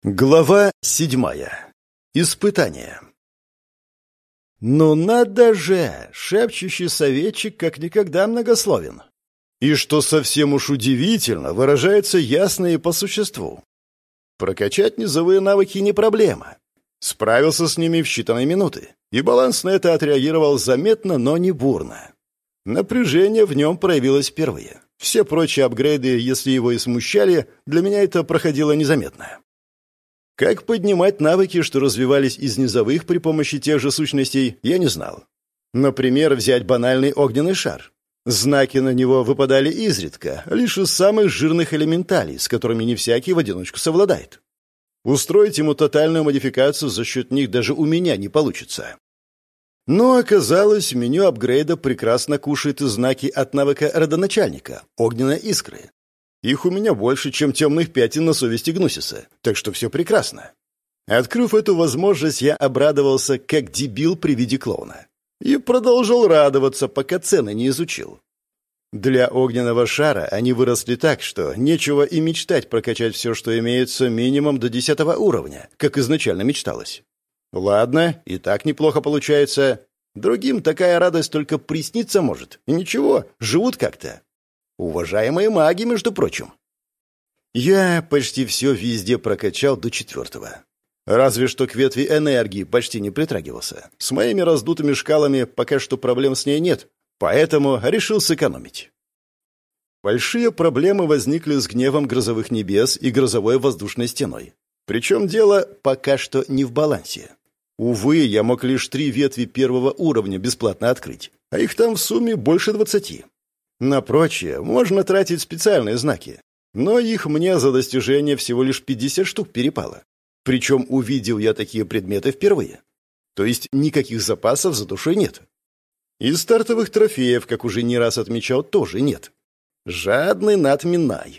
Глава 7. Испытание. «Ну надо же! Шепчущий советчик как никогда многословен. И что совсем уж удивительно, выражается ясно и по существу. Прокачать низовые навыки не проблема. Справился с ними в считанные минуты, и баланс на это отреагировал заметно, но не бурно. Напряжение в нем проявилось впервые. Все прочие апгрейды, если его и смущали, для меня это проходило незаметно. Как поднимать навыки, что развивались из низовых при помощи тех же сущностей, я не знал. Например, взять банальный огненный шар. Знаки на него выпадали изредка, лишь из самых жирных элементалей, с которыми не всякий в одиночку совладает. Устроить ему тотальную модификацию за счет них даже у меня не получится. Но оказалось, меню апгрейда прекрасно кушает и знаки от навыка родоначальника — огненной искры. Их у меня больше, чем темных пятен на совести Гнусиса, так что все прекрасно. Открыв эту возможность, я обрадовался, как дебил при виде клоуна. И продолжил радоваться, пока цены не изучил. Для огненного шара они выросли так, что нечего и мечтать прокачать все, что имеется, минимум до 10 уровня, как изначально мечталось. Ладно, и так неплохо получается. Другим такая радость только присниться может. И ничего, живут как-то. Уважаемые маги, между прочим. Я почти все везде прокачал до 4. Разве что к ветви энергии почти не притрагивался. С моими раздутыми шкалами пока что проблем с ней нет, поэтому решил сэкономить. Большие проблемы возникли с гневом грозовых небес и грозовой воздушной стеной. Причем дело пока что не в балансе. Увы, я мог лишь 3 ветви 1 уровня бесплатно открыть, а их там в сумме больше 20. На прочее можно тратить специальные знаки, но их мне за достижение всего лишь 50 штук перепало. Причем увидел я такие предметы впервые. То есть никаких запасов за душой нет. И стартовых трофеев, как уже не раз отмечал, тоже нет. Жадный надминай.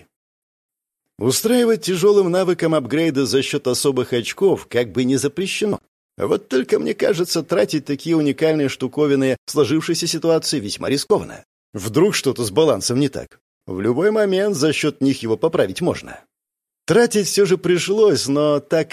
Устраивать тяжелым навыком апгрейда за счет особых очков как бы не запрещено. Вот только мне кажется, тратить такие уникальные штуковины в сложившейся ситуации весьма рискованно. Вдруг что-то с балансом не так. В любой момент за счет них его поправить можно. Тратить все же пришлось, но так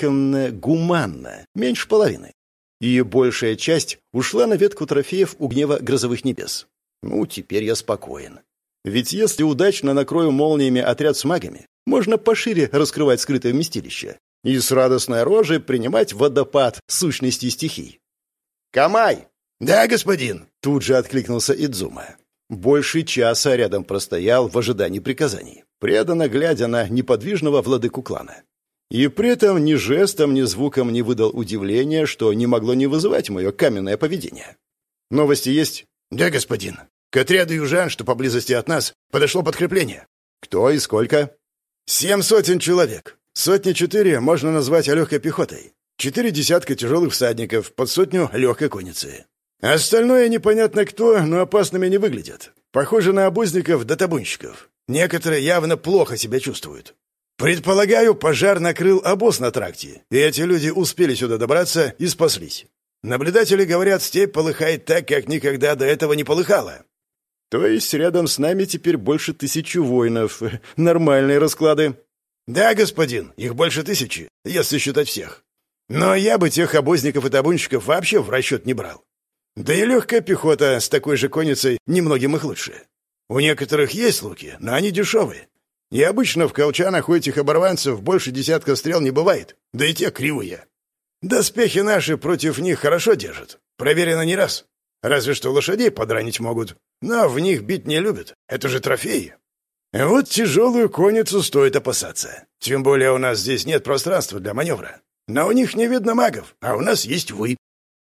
гуманно, меньше половины. И большая часть ушла на ветку трофеев у гнева грозовых небес. Ну, теперь я спокоен. Ведь если удачно накрою молниями отряд с магами, можно пошире раскрывать скрытое вместилище и с радостной рожей принимать водопад сущностей стихий. «Камай!» «Да, господин!» — тут же откликнулся Идзума. Больше часа рядом простоял в ожидании приказаний, преданно глядя на неподвижного владыку клана. И при этом ни жестом, ни звуком не выдал удивления, что не могло не вызывать мое каменное поведение. «Новости есть?» «Да, господин. К отряду южан, что поблизости от нас, подошло подкрепление». «Кто и сколько?» 7 сотен человек. 104 можно назвать легкой пехотой. 4 десятка тяжелых всадников, под 100 легкой конницы. Остальное непонятно кто, но опасными не выглядят. Похоже на обозников да табунщиков. Некоторые явно плохо себя чувствуют. Предполагаю, пожар накрыл обоз на тракте, и эти люди успели сюда добраться и спаслись. Наблюдатели говорят, степь полыхает так, как никогда до этого не полыхала. То есть рядом с нами теперь больше 1000 воинов. Нормальные расклады. Да, господин, их больше 1000, если считать всех. Но я бы тех обозников и табунщиков вообще в расчет не брал. Да и легкая пехота с такой же конницей немногим их лучше. У некоторых есть луки, но они дешевые. И обычно в колчанах у этих оборванцев больше десятка стрел не бывает, да и те кривые. Доспехи наши против них хорошо держат. Проверено не раз. Разве что лошадей подранить могут. Но в них бить не любят. Это же трофеи. Вот тяжелую конницу стоит опасаться. Тем более у нас здесь нет пространства для маневра. Но у них не видно магов, а у нас есть вы.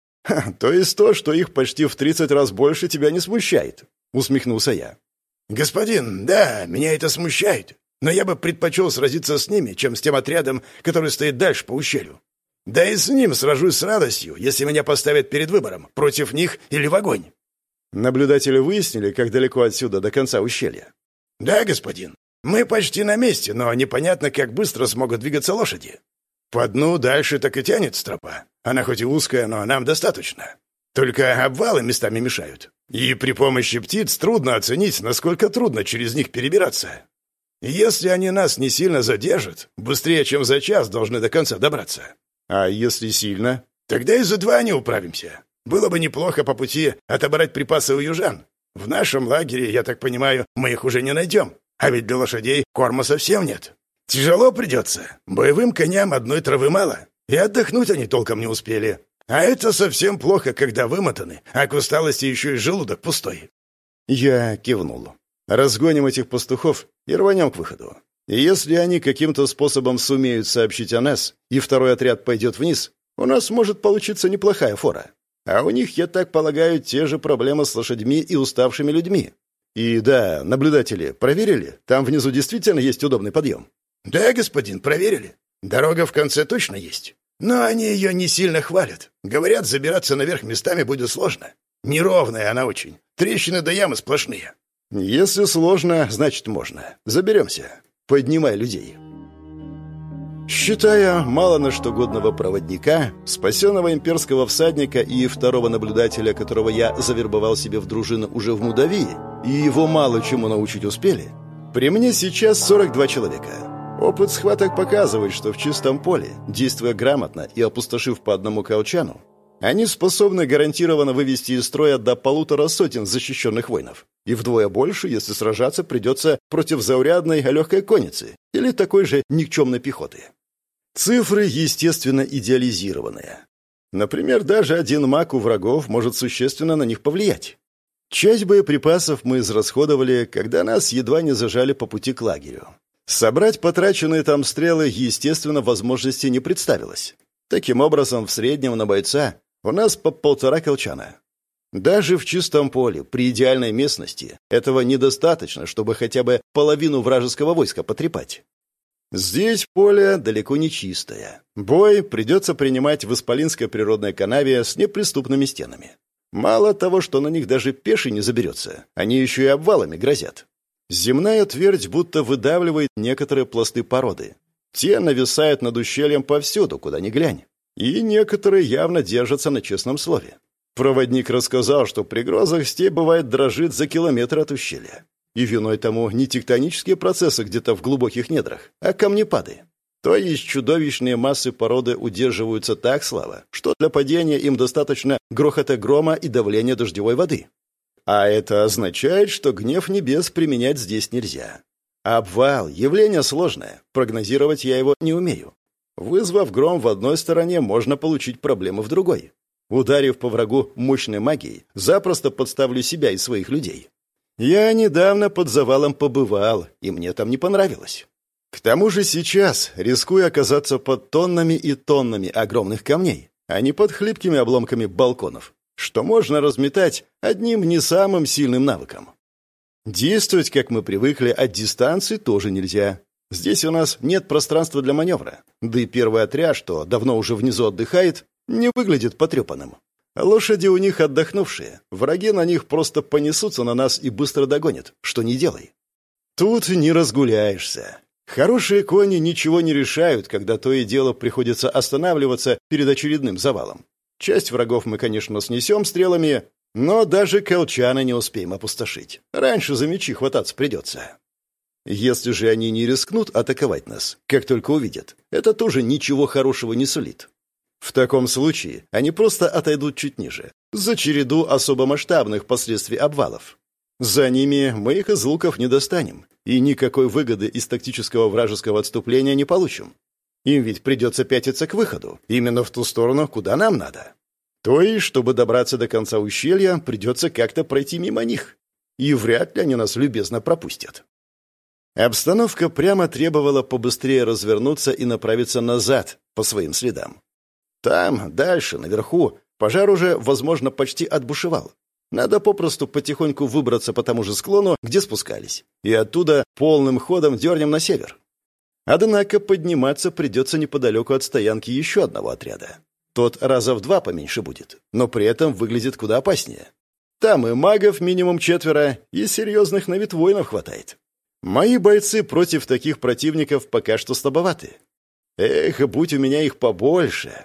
То есть то, что их почти в 30 раз больше, тебя не смущает? Усмехнулся я. Господин, да, меня это смущает. Но я бы предпочел сразиться с ними, чем с тем отрядом, который стоит дальше по ущелью. Да и с ним сражусь с радостью, если меня поставят перед выбором, против них или в огонь. Наблюдатели выяснили, как далеко отсюда до конца ущелья? Да, господин. Мы почти на месте, но непонятно, как быстро смогут двигаться лошади. По дну дальше так и тянется тропа. Она хоть и узкая, но нам достаточно. Только обвалы местами мешают. И при помощи птиц трудно оценить, насколько трудно через них перебираться. Если они нас не сильно задержат, быстрее, чем за час, должны до конца добраться. А если сильно? Тогда и за 2 не управимся. Было бы неплохо по пути отобрать припасы у южан. В нашем лагере, я так понимаю, мы их уже не найдем. А ведь для лошадей корма совсем нет. Тяжело придется. Боевым коням одной травы мало. И отдохнуть они толком не успели. А это совсем плохо, когда вымотаны, а к усталости еще и желудок пустой. Я кивнул. Разгоним этих пастухов и рванем к выходу. И если они каким-то способом сумеют сообщить о нас, и второй отряд пойдет вниз, у нас может получиться неплохая фора. А у них, я так полагаю, те же проблемы с лошадьми и уставшими людьми. И да, наблюдатели проверили? Там внизу действительно есть удобный подъем? Да, господин, проверили. Дорога в конце точно есть. Но они ее не сильно хвалят. Говорят, забираться наверх местами будет сложно. Неровная она очень. Трещины до ямы сплошные. Если сложно, значит можно. Заберемся. Поднимай людей. Считая мало на что годного проводника, спасенного имперского всадника и второго наблюдателя, которого я завербовал себе в дружину уже в Мудавии, и его мало чему научить успели, при мне сейчас 42 человека. Опыт схваток показывает, что в чистом поле, действуя грамотно и опустошив по одному колчану, они способны гарантированно вывести из строя до 150 защищенных воинов. И вдвое больше, если сражаться придется против заурядной легкой конницы или такой же никчемной пехоты. Цифры, естественно, идеализированные. Например, даже один маг у врагов может существенно на них повлиять. Часть боеприпасов мы израсходовали, когда нас едва не зажали по пути к лагерю. Собрать потраченные там стрелы, естественно, возможности не представилось. Таким образом, в среднем на бойца у нас по 1,5 колчана. Даже в чистом поле, при идеальной местности, этого недостаточно, чтобы хотя бы половину вражеского войска потрепать. Здесь поле далеко не чистое. Бой придется принимать в Исполинской природной канаве с неприступными стенами. Мало того, что на них даже пеший не заберется, они еще и обвалами грозят. Земная твердь будто выдавливает некоторые пласты породы. Те нависают над ущельем повсюду, куда ни глянь. И некоторые явно держатся на честном слове. Проводник рассказал, что при грозах степь бывает дрожит за километр от ущелья. И виной тому не тектонические процессы где-то в глубоких недрах, а камнепады. То есть чудовищные массы породы удерживаются так слабо, что для падения им достаточно грохота грома и давления дождевой воды. А это означает, что гнев небес применять здесь нельзя. Обвал — явление сложное, прогнозировать я его не умею. Вызвав гром в одной стороне, можно получить проблемы в другой. Ударив по врагу мощной магией, запросто подставлю себя и своих людей. Я недавно под завалом побывал, и мне там не понравилось. К тому же сейчас рискую оказаться под тоннами и тоннами огромных камней, а не под хлипкими обломками балконов, что можно разметать одним не самым сильным навыком. Действовать, как мы привыкли, от дистанции тоже нельзя. Здесь у нас нет пространства для маневра, да и первый отряд, что давно уже внизу отдыхает, не выглядит потрепанным. Лошади у них отдохнувшие, враги на них просто понесутся на нас и быстро догонят, что не делай. Тут не разгуляешься. Хорошие кони ничего не решают, когда то и дело приходится останавливаться перед очередным завалом. Часть врагов мы, конечно, снесем стрелами, но даже колчаны не успеем опустошить. Раньше за мечи хвататься придется. Если же они не рискнут атаковать нас, как только увидят, это тоже ничего хорошего не сулит. В таком случае они просто отойдут чуть ниже, за череду особо масштабных последствий обвалов. За ними мы их из луков не достанем, и никакой выгоды из тактического вражеского отступления не получим. Им ведь придется пятиться к выходу, именно в ту сторону, куда нам надо. То есть, чтобы добраться до конца ущелья, придется как-то пройти мимо них. И вряд ли они нас любезно пропустят. Обстановка прямо требовала побыстрее развернуться и направиться назад, по своим следам. Там, дальше, наверху, пожар уже, возможно, почти отбушевал. Надо попросту потихоньку выбраться по тому же склону, где спускались, и оттуда полным ходом дернем на север. Однако подниматься придется неподалеку от стоянки еще одного отряда. Тот раза в 2 поменьше будет, но при этом выглядит куда опаснее. Там и магов минимум 4, и серьезных на вид воинов хватает. Мои бойцы против таких противников пока что слабоваты. Эх, будь у меня их побольше.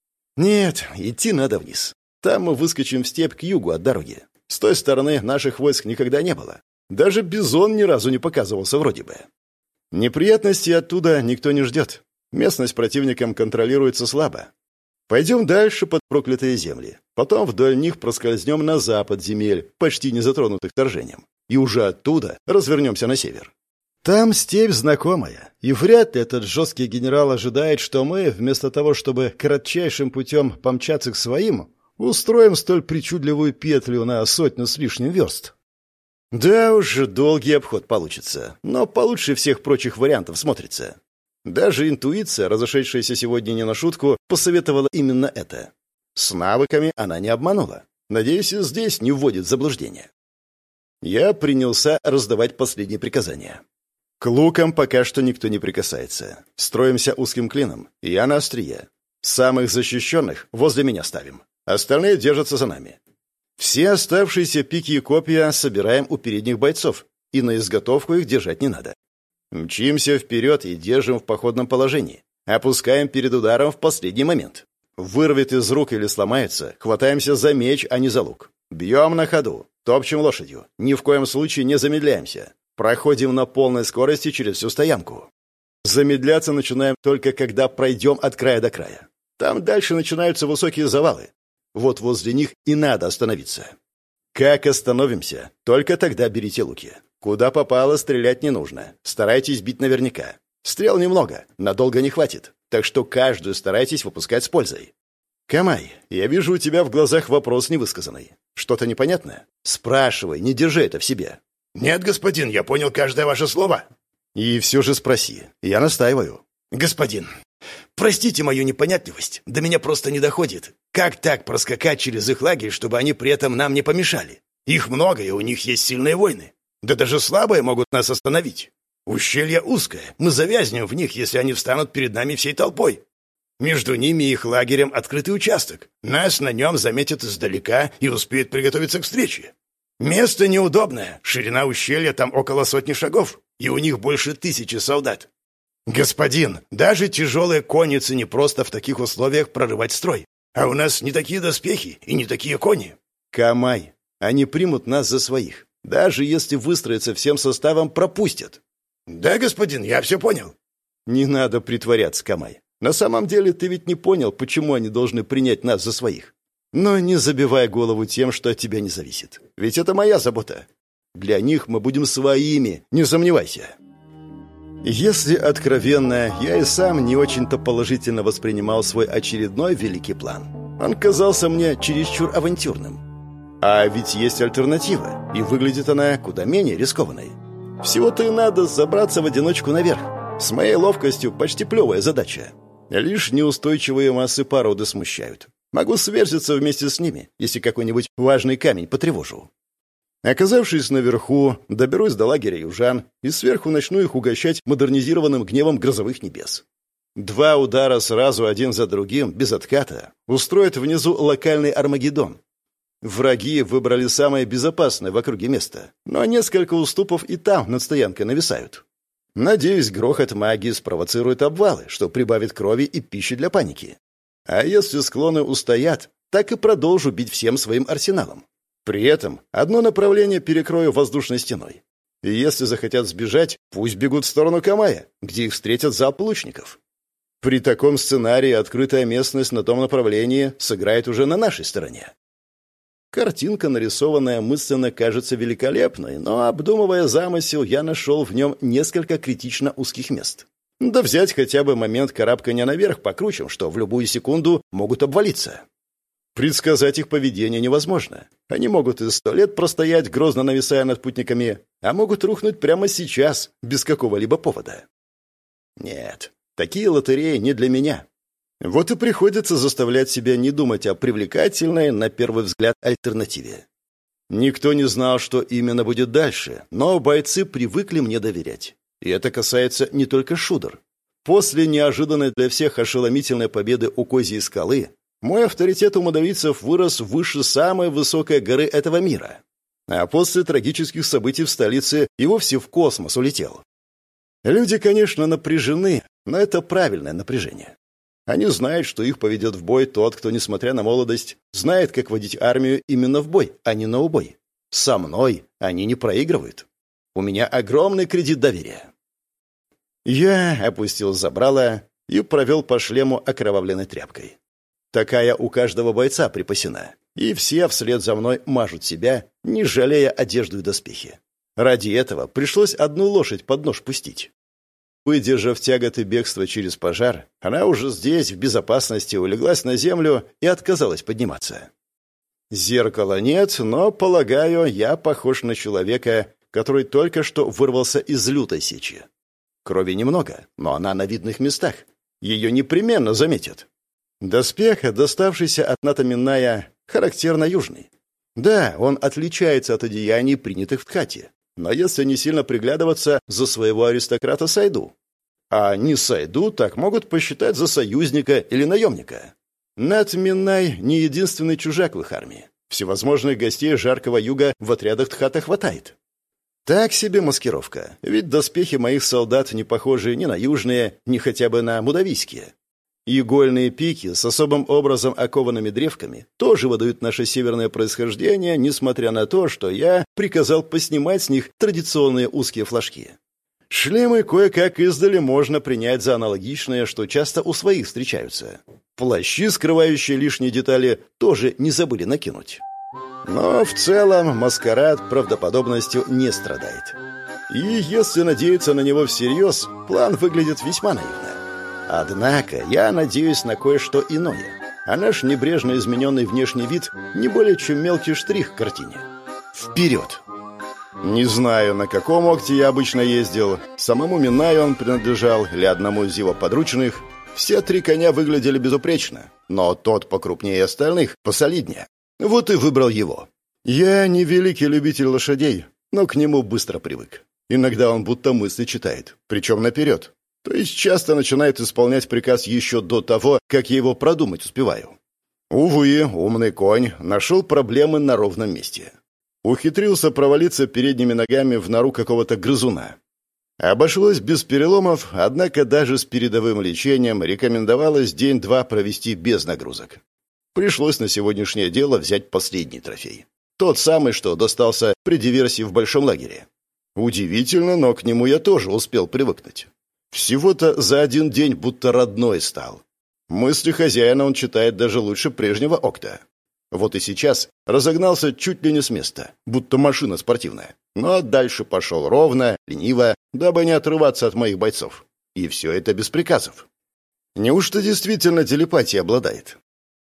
Нет, идти надо вниз. Там мы выскочим в степь к югу от дороги. С той стороны наших войск никогда не было. Даже бизон ни разу не показывался вроде бы. Неприятностей оттуда никто не ждет. Местность противником контролируется слабо. Пойдем дальше под проклятые земли. Потом вдоль них проскользнем на запад земель, почти не затронутых вторжением. И уже оттуда развернемся на север. Там степь знакомая, и вряд ли этот жесткий генерал ожидает, что мы, вместо того, чтобы кратчайшим путем помчаться к своим, устроим столь причудливую петлю на 100 с лишним верст. Да уж, долгий обход получится, но получше всех прочих вариантов смотрится. Даже интуиция, разошедшаяся сегодня не на шутку, посоветовала именно это. С навыками она не обманула. Надеюсь, и здесь не вводит в заблуждение. Я принялся раздавать последние приказания. К лукам пока что никто не прикасается. Строимся узким клином, я на острие. Самых защищенных возле меня ставим. Остальные держатся за нами. Все оставшиеся пики и копья собираем у передних бойцов, и на изготовку их держать не надо. Мчимся вперед и держим в походном положении. Опускаем перед ударом в последний момент. Вырвет из рук или сломается, хватаемся за меч, а не за лук. Бьем на ходу, топчем лошадью. Ни в коем случае не замедляемся. Проходим на полной скорости через всю стоянку. Замедляться начинаем только когда пройдем от края до края. Там дальше начинаются высокие завалы. Вот возле них и надо остановиться. Как остановимся, только тогда берите луки. Куда попало, стрелять не нужно. Старайтесь бить наверняка. Стрел немного, надолго не хватит. Так что каждую старайтесь выпускать с пользой. Камай, я вижу у тебя в глазах вопрос невысказанный. Что-то непонятное? Спрашивай, не держи это в себе. «Нет, господин, я понял каждое ваше слово». И все же спроси. Я настаиваю. «Господин, простите мою непонятливость. До меня просто не доходит. Как так проскакать через их лагерь, чтобы они при этом нам не помешали? Их много, и у них есть сильные воины. Да даже слабые могут нас остановить. Ущелье узкое. Мы завязнем в них, если они встанут перед нами всей толпой. Между ними и их лагерем открытый участок. Нас на нем заметят издалека и успеют приготовиться к встрече. Место неудобное, ширина ущелья там около 100 шагов, и у них больше 1000 солдат. Господин, даже тяжелые конницы не просто в таких условиях прорывать строй. А у нас не такие доспехи и не такие кони». Камай, они примут нас за своих. Даже если выстроиться всем составом, пропустят. «Да, господин, я все понял». Не надо притворяться, Камай. На самом деле ты ведь не понял, почему они должны принять нас за своих. Но не забивай голову тем, что от тебя не зависит. Ведь это моя забота. Для них мы будем своими, не сомневайся. Если откровенно, я и сам не очень-то положительно воспринимал свой очередной великий план. Он казался мне чересчур авантюрным. А ведь есть альтернатива, и выглядит она куда менее рискованной. Всего-то и надо забраться в одиночку наверх. С моей ловкостью почти плевая задача. Лишь неустойчивые массы породы смущают. Могу сверзиться вместе с ними, если какой-нибудь важный камень потревожу. Оказавшись наверху, доберусь до лагеря южан и сверху начну их угощать модернизированным гневом грозовых небес. 2 удара сразу один за другим, без отката, устроят внизу локальный Армагеддон. Враги выбрали самое безопасное в округе место, но несколько уступов и там над стоянкой нависают. Надеюсь, грохот магии спровоцирует обвалы, что прибавит крови и пищи для паники. А если склоны устоят, так и продолжу бить всем своим арсеналом. При этом одно направление перекрою воздушной стеной. И если захотят сбежать, пусть бегут в сторону Камая, где их встретят залп лучников. При таком сценарии открытая местность на том направлении сыграет уже на нашей стороне. Картинка, нарисованная мысленно, кажется великолепной, но, обдумывая замысел, я нашел в нем несколько критично узких мест. Да взять хотя бы момент карабкания наверх покруче, что в любую секунду могут обвалиться. Предсказать их поведение невозможно. Они могут и 100 лет простоять, грозно нависая над путниками, а могут рухнуть прямо сейчас, без какого-либо повода. Нет, такие лотереи не для меня. Вот и приходится заставлять себя не думать о привлекательной, на первый взгляд, альтернативе. Никто не знал, что именно будет дальше, но бойцы привыкли мне доверять. И это касается не только шудер. После неожиданной для всех ошеломительной победы у Козьей скалы мой авторитет у модовицев вырос выше самой высокой горы этого мира. А после трагических событий в столице и вовсе в космос улетел. Люди, конечно, напряжены, но это правильное напряжение. Они знают, что их поведет в бой тот, кто, несмотря на молодость, знает, как водить армию именно в бой, а не на убой. Со мной они не проигрывают. У меня огромный кредит доверия. Я опустил забрало и провел по шлему окровавленной тряпкой. Такая у каждого бойца припасена, и все вслед за мной мажут себя, не жалея одежду и доспехи. Ради этого пришлось одну лошадь под нож пустить. Выдержав тяготы бегства через пожар, она уже здесь, в безопасности, улеглась на землю и отказалась подниматься. Зеркала нет, но, полагаю, я похож на человека, который только что вырвался из лютой сечи. Крови немного, но она на видных местах. Ее непременно заметят. Доспех, доставшийся от Ната Минная, характерно южный. Да, он отличается от одеяний, принятых в Тхате. Но если не сильно приглядываться, за своего аристократа сойду. А не сойду, так могут посчитать за союзника или наемника. Нат Миннай не единственный чужак в их армии. Всевозможных гостей жаркого юга в отрядах Тхата хватает. Так себе маскировка, ведь доспехи моих солдат не похожи ни на южные, ни хотя бы на мудавийские. Игольные пики с особым образом окованными древками тоже выдают наше северное происхождение, несмотря на то, что я приказал поснимать с них традиционные узкие флажки. Шлемы кое-как издали можно принять за аналогичные, что часто у своих встречаются. Плащи, скрывающие лишние детали, тоже не забыли накинуть. Но в целом маскарад правдоподобностью не страдает. И если надеяться на него всерьез, план выглядит весьма наивно. Однако я надеюсь на кое-что иное, а наш небрежно измененный внешний вид не более чем мелкий штрих к картине. Вперед! Не знаю, на каком окте я обычно ездил, самому Минаю он принадлежал или одному из его подручных. Все три коня выглядели безупречно, но тот покрупнее остальных, посолиднее. Вот и выбрал его. Я не великий любитель лошадей, но к нему быстро привык. Иногда он будто мысли читает, причем наперед. То есть часто начинает исполнять приказ еще до того, как я его продумать успеваю. Увы, умный конь нашел проблемы на ровном месте. Ухитрился провалиться передними ногами в нору какого-то грызуна. Обошлось без переломов, однако даже с передовым лечением рекомендовалось день-два провести без нагрузок. Пришлось на сегодняшнее дело взять последний трофей. Тот самый, что достался при диверсии в большом лагере. Удивительно, но к нему я тоже успел привыкнуть. Всего-то за один день будто родной стал. Мысли хозяина он читает даже лучше прежнего Окта. Вот и сейчас разогнался чуть ли не с места, будто машина спортивная. Но дальше пошел ровно, лениво, дабы не отрываться от моих бойцов. И все это без приказов. Неужто действительно телепатией обладает?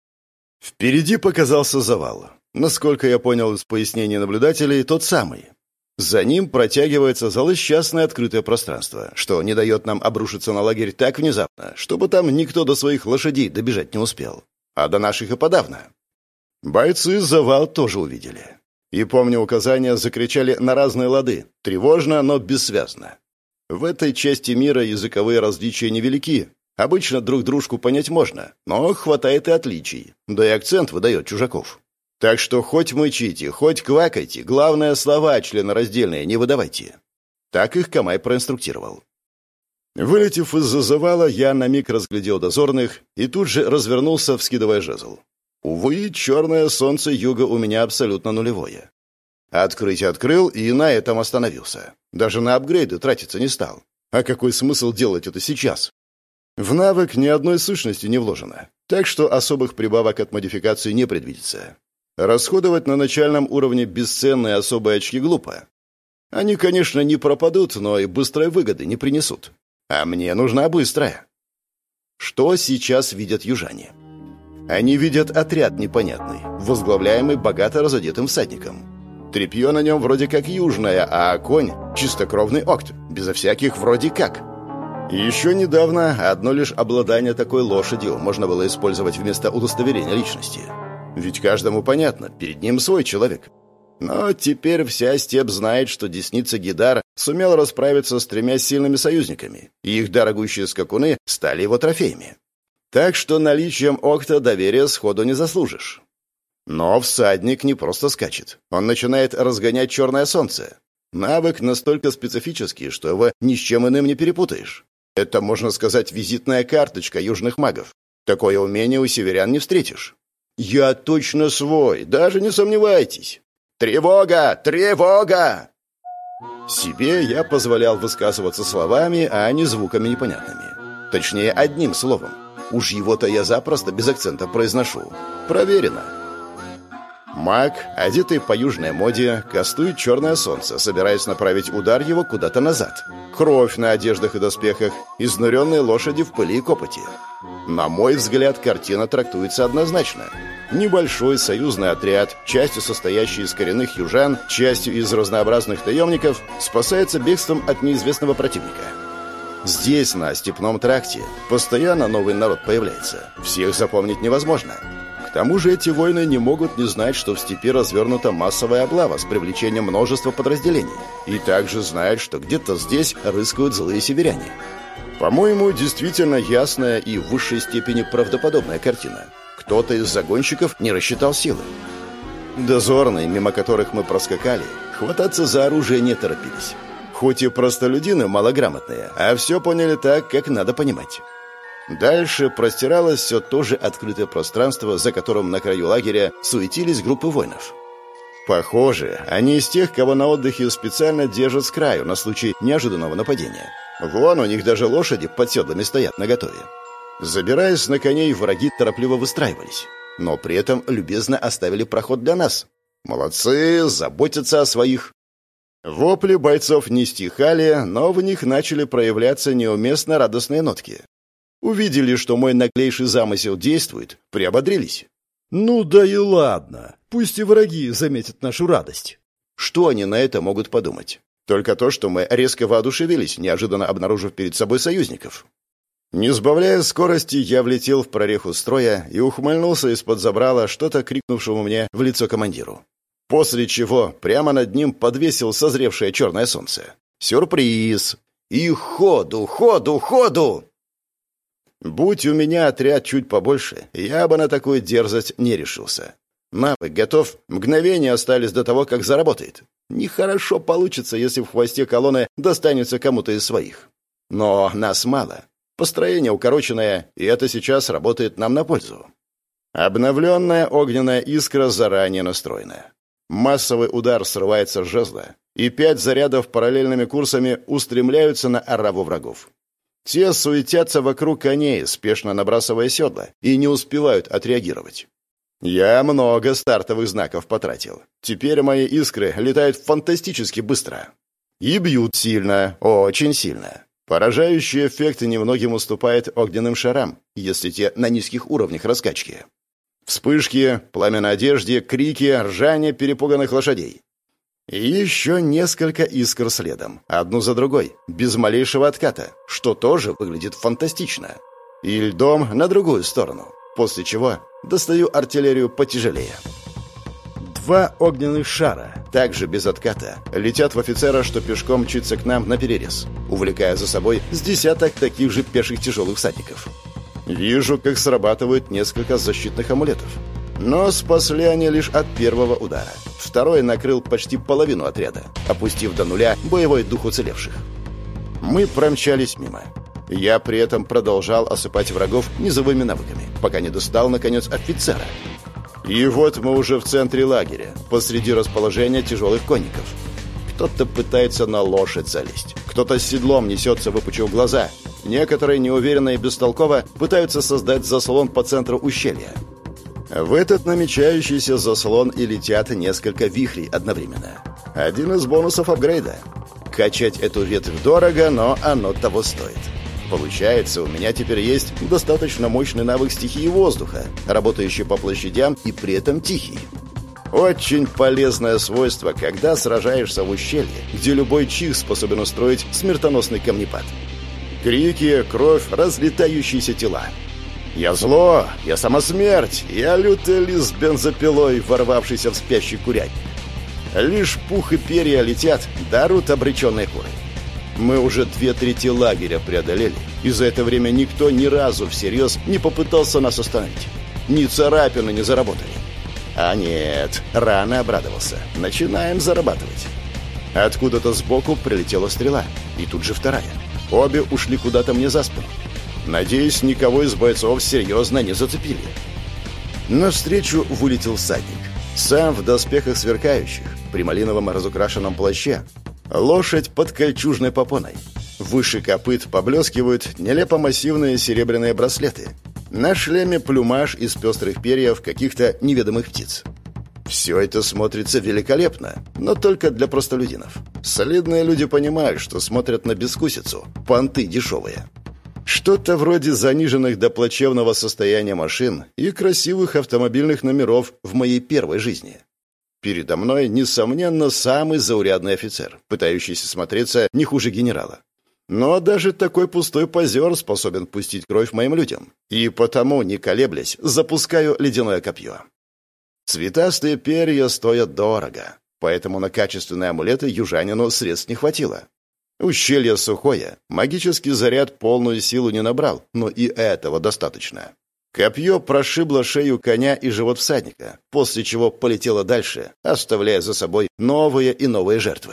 Впереди показался завал. Насколько я понял из пояснений наблюдателей, тот самый. За ним протягивается злосчастное открытое пространство, что не дает нам обрушиться на лагерь так внезапно, чтобы там никто до своих лошадей добежать не успел. А до наших и подавно. Бойцы завал тоже увидели. И, помню, указания закричали на разные лады, тревожно, но бессвязно. В этой части мира языковые различия невелики. Обычно друг дружку понять можно, но хватает и отличий, да и акцент выдает чужаков. Так что хоть мычите, хоть квакайте, главное, слова членораздельные не выдавайте. Так их Камай проинструктировал. Вылетев из-за завала, я на миг разглядел дозорных и тут же развернулся, вскидывая жезл. Увы, черное солнце юга у меня абсолютно нулевое. Открыть открыл и на этом остановился. Даже на апгрейды тратиться не стал. А какой смысл делать это сейчас? В навык ни одной сущности не вложено, так что особых прибавок от модификации не предвидится. Расходовать на начальном уровне бесценные особые очки глупо. Они, конечно, не пропадут, но и быстрой выгоды не принесут. А мне нужна быстрая. Что сейчас видят южане? Они видят отряд непонятный, возглавляемый богато разодетым всадником. Тряпье на нем вроде как южное, а конь — чистокровный Окт, безо всяких вроде как. Еще недавно одно лишь обладание такой лошадью можно было использовать вместо удостоверения личности. Ведь каждому понятно, перед ним свой человек. Но теперь вся степь знает, что десница Гидар сумел расправиться с 3 сильными союзниками, и их дорогущие скакуны стали его трофеями. Так что наличием Окта доверия сходу не заслужишь. Но всадник не просто скачет. Он начинает разгонять черное солнце. Навык настолько специфический, что его ни с чем иным не перепутаешь. Это, можно сказать, визитная карточка южных магов. Такое умение у северян не встретишь. Я точно свой, даже не сомневайтесь. Тревога! Тревога! Себе я позволял высказываться словами, а не звуками непонятными. Точнее, одним словом. Уж его-то я запросто без акцента произношу. Проверено. Маг, одетый по южной моде, кастует черное солнце, собираясь направить удар его куда-то назад. Кровь на одеждах и доспехах, изнуренные лошади в пыли и копоти. На мой взгляд, картина трактуется однозначно. Небольшой союзный отряд, частью состоящий из коренных южан, частью из разнообразных наемников, спасается бегством от неизвестного противника. Здесь, на степном тракте, постоянно новый народ появляется. Всех запомнить невозможно. К тому же эти воины не могут не знать, что в степи развернута массовая облава с привлечением множества подразделений. И также знают, что где-то здесь рыскают злые северяне. По-моему, действительно ясная и в высшей степени правдоподобная картина. Кто-то из загонщиков не рассчитал силы. Дозорные, мимо которых мы проскакали, хвататься за оружие не торопились. Хоть и простолюдины малограмотные, а все поняли так, как надо понимать. Дальше простиралось все то же открытое пространство, за которым на краю лагеря суетились группы воинов. Похоже, они из тех, кого на отдыхе специально держат с краю на случай неожиданного нападения. Вон у них даже лошади под седлами стоят наготове. Забираясь на коней, враги торопливо выстраивались, но при этом любезно оставили проход для нас. Молодцы, заботятся о своих. Вопли бойцов не стихали, но в них начали проявляться неуместно радостные нотки. Увидели, что мой наглейший замысел действует, приободрились. Ну да и ладно, пусть и враги заметят нашу радость. Что они на это могут подумать? Только то, что мы резко воодушевились, неожиданно обнаружив перед собой союзников. Не сбавляя скорости, я влетел в прореху строя и ухмыльнулся из-под забрала что-то крикнувшему мне в лицо командиру. После чего прямо над ним подвесил созревшее черное солнце. Сюрприз! И ходу, ходу, ходу! Будь у меня отряд чуть побольше, я бы на такую дерзость не решился. Навык готов, мгновения остались до того, как заработает. Нехорошо получится, если в хвосте колонны достанется кому-то из своих. Но нас мало. Построение укороченное, и это сейчас работает нам на пользу. Обновленная огненная искра заранее настроена. Массовый удар срывается с жезла, и 5 зарядов параллельными курсами устремляются на ораву врагов. Те суетятся вокруг коней, спешно набрасывая седла, и не успевают отреагировать. Я много стартовых знаков потратил. Теперь мои искры летают фантастически быстро. И бьют сильно, очень сильно. Поражающий эффект немногим уступает огненным шарам, если те на низких уровнях раскачки. Вспышки, пламя на одежде, крики, ржание перепуганных лошадей. И еще несколько искр следом, одну за другой, без малейшего отката, что тоже выглядит фантастично. И льдом на другую сторону, после чего достаю артиллерию потяжелее. 2 огненных шара, также без отката, летят в офицера, что пешком мчится к нам наперерез, увлекая за собой с десяток таких же пеших тяжелых всадников. Вижу, как срабатывают несколько защитных амулетов. Но спасли они лишь от первого удара. Второй накрыл почти половину отряда, опустив до нуля боевой дух уцелевших. Мы промчались мимо. Я при этом продолжал осыпать врагов низовыми навыками, пока не достал, наконец, офицера. И вот мы уже в центре лагеря, посреди расположения тяжелых конников. Кто-то пытается на лошадь залезть, кто-то с седлом несется, выпучив глаза. Некоторые неуверенно и бестолково пытаются создать заслон по центру ущелья. В этот намечающийся заслон и летят несколько вихрей одновременно. Один из бонусов апгрейда. Качать эту ветвь дорого, но оно того стоит. Получается, у меня теперь есть достаточно мощный навык стихии воздуха, работающий по площадям и при этом тихий. Очень полезное свойство, когда сражаешься в ущелье, где любой чих способен устроить смертоносный камнепад. Крики, кровь, разлетающиеся тела. Я зло, я сама смерть, я лютый лис с бензопилой, ворвавшийся в спящий курятник. Лишь пух и перья летят, дарут обреченной курой. Мы уже 2/3 лагеря преодолели, и за это время никто ни разу всерьез не попытался нас остановить. Ни царапины не заработали. А нет, рано обрадовался. Начинаем зарабатывать. Откуда-то сбоку прилетела стрела, и тут же вторая. Обе ушли куда-то мне за спину. Надеюсь, никого из бойцов серьезно не зацепили. Навстречу вылетел всадник. Сам в доспехах сверкающих, при малиновом разукрашенном плаще. Лошадь под кольчужной попоной. Выше копыт поблескивают нелепо массивные серебряные браслеты. На шлеме плюмаж из пестрых перьев каких-то неведомых птиц. Все это смотрится великолепно, но только для простолюдинов. Солидные люди понимают, что смотрят на бескусицу, понты дешевые. Что-то вроде заниженных до плачевного состояния машин и красивых автомобильных номеров в моей первой жизни. Передо мной, несомненно, самый заурядный офицер, пытающийся смотреться не хуже генерала. Но даже такой пустой позер способен пустить кровь моим людям. И потому, не колеблясь, запускаю ледяное копье. Цветастые перья стоят дорого, поэтому на качественные амулеты южанину средств не хватило. Ущелье сухое, магический заряд полную силу не набрал, но и этого достаточно. Копье прошибло шею коня и живот всадника, после чего полетело дальше, оставляя за собой новые и новые жертвы.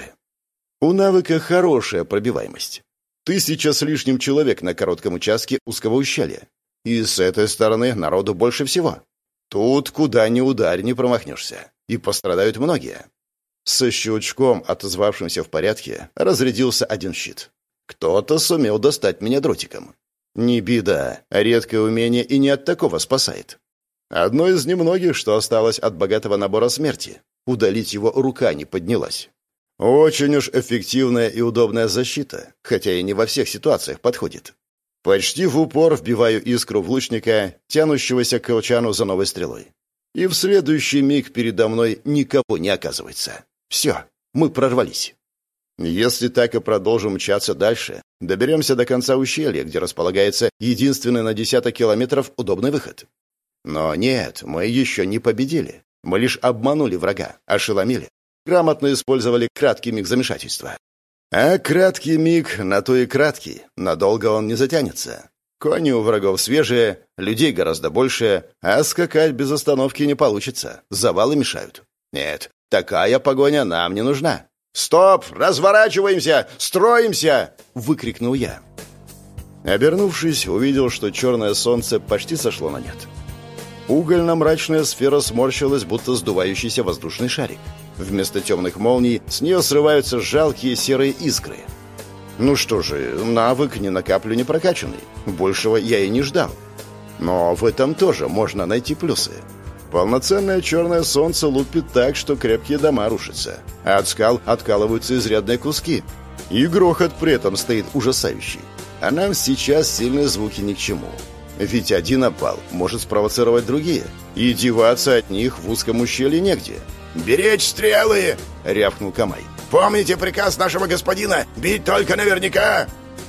У навыка хорошая пробиваемость. 1000 с лишним человек на коротком участке узкого ущелья. И с этой стороны народу больше всего. Тут куда ни ударь, не промахнешься. И пострадают многие. Со щелчком, отозвавшимся в порядке, разрядился один щит. Кто-то сумел достать меня дротиком. Не беда, редкое умение и не от такого спасает. Одно из немногих, что осталось от богатого набора смерти. Удалить его рука не поднялась. Очень уж эффективная и удобная защита, хотя и не во всех ситуациях подходит. Почти в упор вбиваю искру в лучника, тянущегося к колчану за новой стрелой. И в следующий миг передо мной никого не оказывается. Все, мы прорвались. Если так и продолжим мчаться дальше, доберемся до конца ущелья, где располагается единственный на десяток километров удобный выход. Но нет, мы еще не победили. Мы лишь обманули врага, ошеломили. Грамотно использовали краткий миг замешательства. А краткий миг на то и краткий, надолго он не затянется. Кони у врагов свежие, людей гораздо больше, а скакать без остановки не получится, завалы мешают. Нет, такая погоня нам не нужна. «Стоп! Разворачиваемся! Строимся!» — выкрикнул я. Обернувшись, увидел, что черное солнце почти сошло на нет. Угольно-мрачная сфера сморщилась, будто сдувающийся воздушный шарик. Вместо темных молний с нее срываются жалкие серые искры. Ну что же, навык ни на каплю не прокачанный. Большего я и не ждал. Но в этом тоже можно найти плюсы. Полноценное черное солнце лупит так, что крепкие дома рушатся. А от скал откалываются изрядные куски. И грохот при этом стоит ужасающий. А нам сейчас сильные звуки ни к чему. Ведь один обвал может спровоцировать другие. И деваться от них в узком ущелье негде. «Беречь стрелы!» — рявкнул Камай. «Помните приказ нашего господина? Бить только наверняка!»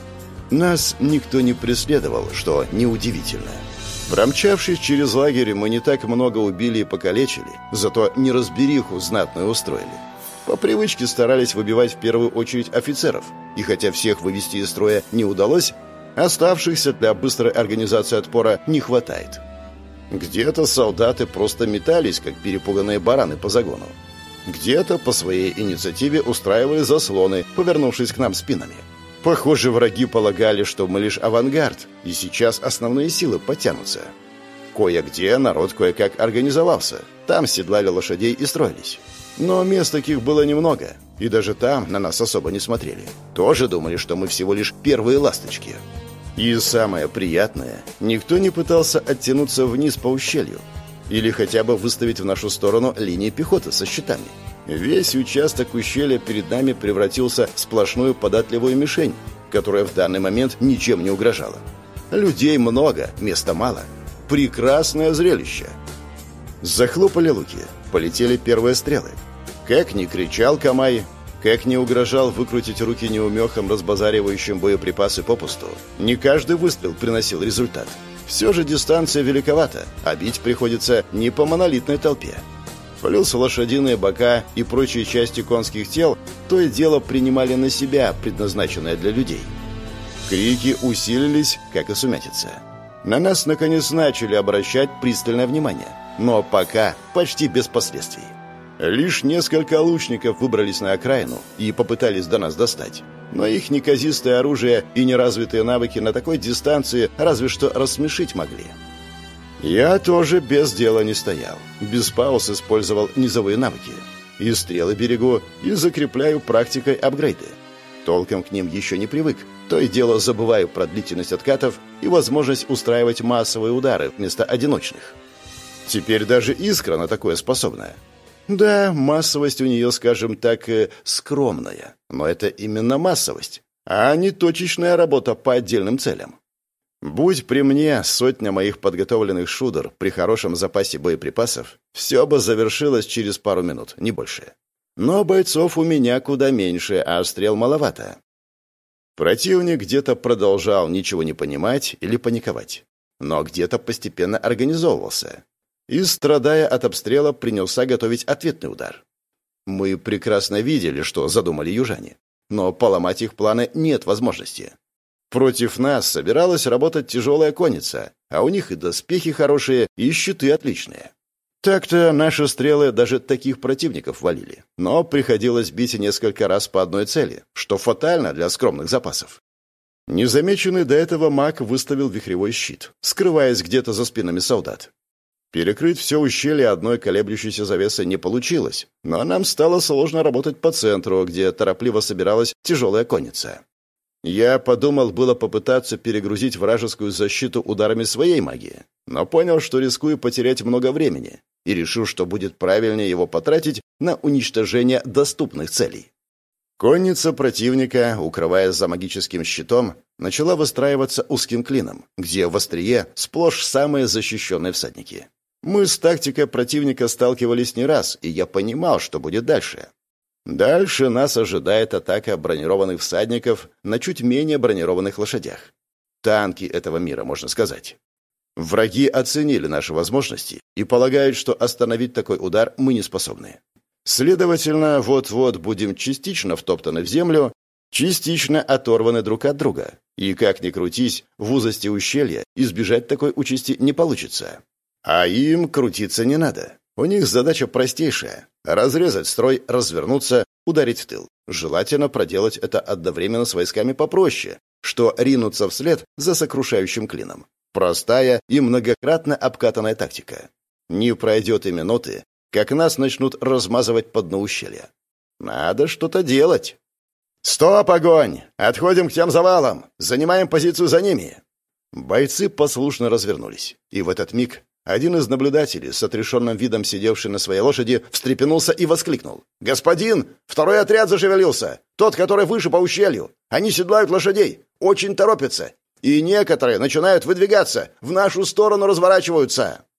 Нас никто не преследовал, что неудивительно. Промчавшись через лагерь, мы не так много убили и покалечили, зато неразбериху знатную устроили. По привычке старались выбивать в первую очередь офицеров, и хотя всех вывести из строя не удалось, оставшихся для быстрой организации отпора не хватает. Где-то солдаты просто метались, как перепуганные бараны по загону. Где-то по своей инициативе устраивали заслоны, повернувшись к нам спинами. Похоже, враги полагали, что мы лишь авангард, и сейчас основные силы подтянутся. Кое-где народ кое-как организовался. Там седлали лошадей и строились. Но мест таких было немного, и даже там на нас особо не смотрели. Тоже думали, что мы всего лишь первые ласточки. И самое приятное, никто не пытался оттянуться вниз по ущелью или хотя бы выставить в нашу сторону линии пехоты со щитами. Весь участок ущелья перед нами превратился в сплошную податливую мишень, которая в данный момент ничем не угрожала. Людей много, места мало. Прекрасное зрелище. Захлопали луки, полетели первые стрелы. Как ни кричал Камай, как ни угрожал выкрутить руки неумехам, разбазаривающим боеприпасы попусту, не каждый выстрел приносил результат. Все же дистанция великовата, а бить приходится не по монолитной толпе. Плюс лошадиные бока и прочие части конских тел то и дело принимали на себя, предназначенное для людей. Крики усилились, как и сумятица. На нас, наконец, начали обращать пристальное внимание, но пока почти без последствий. Лишь несколько лучников выбрались на окраину и попытались до нас достать. Но их неказистое оружие и неразвитые навыки на такой дистанции разве что рассмешить могли. Я тоже без дела не стоял. Без пауз использовал низовые навыки. И стрелы берегу, и закрепляю практикой апгрейды. Толком к ним еще не привык. То и дело забываю про длительность откатов и возможность устраивать массовые удары вместо одиночных. Теперь даже Искра на такое способна. Да, массовость у нее, скажем так, скромная. Но это именно массовость, а не точечная работа по отдельным целям. Будь при мне сотня моих подготовленных шудер при хорошем запасе боеприпасов, все бы завершилось через пару минут, не больше. Но бойцов у меня куда меньше, а стрел маловато. Противник где-то продолжал ничего не понимать или паниковать, но где-то постепенно организовывался. И, страдая от обстрела, принялся готовить ответный удар. Мы прекрасно видели, что задумали южане, но поломать их планы нет возможности. Против нас собиралась работать тяжелая конница, а у них и доспехи хорошие, и щиты отличные. Так-то наши стрелы даже таких противников валили, но приходилось бить несколько раз по одной цели, что фатально для скромных запасов. Незамеченный до этого маг выставил вихревой щит, скрываясь где-то за спинами солдат. Перекрыть все ущелье одной колеблющейся завесой не получилось, но нам стало сложно работать по центру, где торопливо собиралась тяжелая конница. Я подумал было попытаться перегрузить вражескую защиту ударами своей магии, но понял, что рискую потерять много времени, и решил, что будет правильнее его потратить на уничтожение доступных целей. Конница противника, укрываясь за магическим щитом, начала выстраиваться узким клином, где в острие сплошь самые защищенные всадники. Мы с тактикой противника сталкивались не раз, и я понимал, что будет дальше. Дальше нас ожидает атака бронированных всадников на чуть менее бронированных лошадях. Танки этого мира, можно сказать. Враги оценили наши возможности и полагают, что остановить такой удар мы не способны. Следовательно, вот-вот будем частично втоптаны в землю, частично оторваны друг от друга. И, как ни крутись, в узости ущелья избежать такой участи не получится. А им крутиться не надо. У них задача простейшая — разрезать строй, развернуться, ударить в тыл. Желательно проделать это одновременно с войсками попроще, что ринуться вслед за сокрушающим клином. Простая и многократно обкатанная тактика. Не пройдет и минуты, как нас начнут размазывать по дну ущелья. Надо что-то делать. «Стоп, огонь! Отходим к тем завалам! Занимаем позицию за ними!» Бойцы послушно развернулись, и в этот миг один из наблюдателей, с отрешенным видом сидевший на своей лошади, встрепенулся и воскликнул. «Господин, второй отряд зашевелился! Тот, который выше по ущелью! Они седлают лошадей! Очень торопятся! И некоторые начинают выдвигаться! В нашу сторону разворачиваются!»